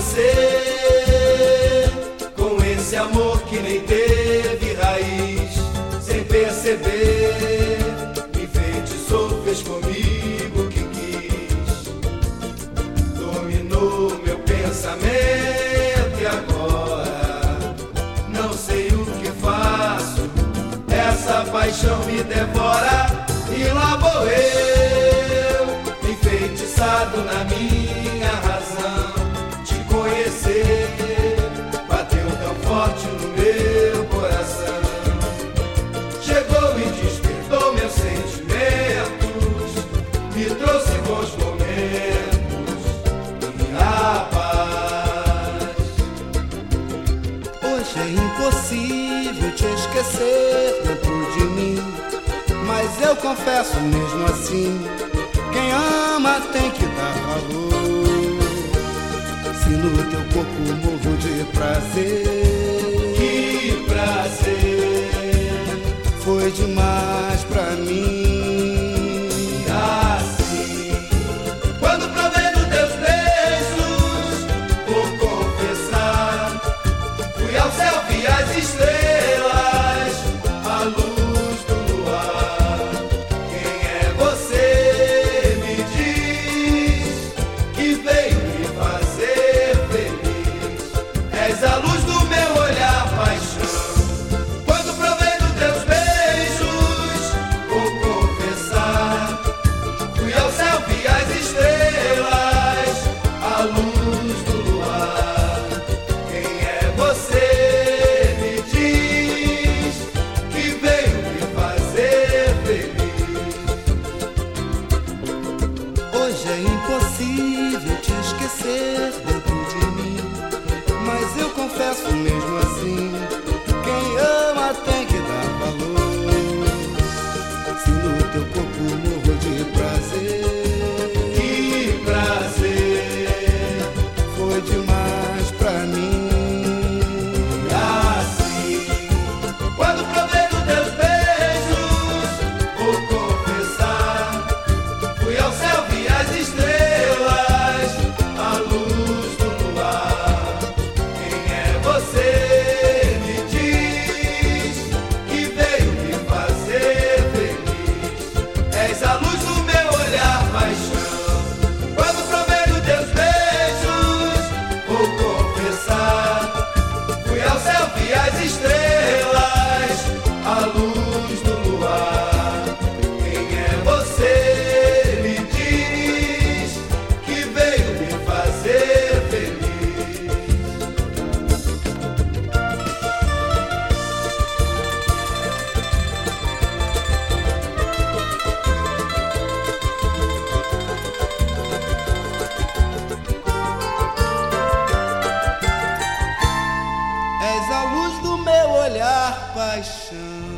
você, com esse amor que nem teve raiz, sem perceber, me enfeitiçou, fez comigo o que quis, dominou meu pensamento e agora não sei o que faço, essa paixão me devora e lá vou eu, enfeitiçado na minha razão, te conhecer, bateu tão forte no meu coração, chegou e despertou meus sentimentos, me trouxe bons momentos e a paz. Hoje é impossível te esquecer dentro de mim, mas eu confesso mesmo assim, quem ama tem que dar valor. Se no teu corpo morro de prazer, Que prazer, foi demais pra mim. assim, quando provei dos teus beijos, vou confessar, fui ao céu, vi as estrelas, a luz do luar. Quem é você, me diz, que veio me fazer feliz? És a luz do meu olhar, paixão. Quando provei dos teus beijos, vou confessar, fui ao céu, vi as estrelas, a luz do luar. Quem é você, me diz, que veio me fazer feliz? Hoje é impossível te esquecer dentro de mim, mas eu confesso mesmo assim, quem ama tem que dar valor. Se no teu corpo morro de prazer, Que prazer, foi demais pra mim. assim, quando provei dos teus beijos, vou confessar, fui ao céu, vi as estrelas, a luz do luar. Quem é você, me diz, que veio me fazer feliz? És a luz do meu olhar, paixão. Quando provei dos teus beijos, vou confessar, fui ao céu, vi as estrelas, a luz do luar. Quem é você, me diz, que veio me fazer feliz? És a luz do meu olhar, paixão.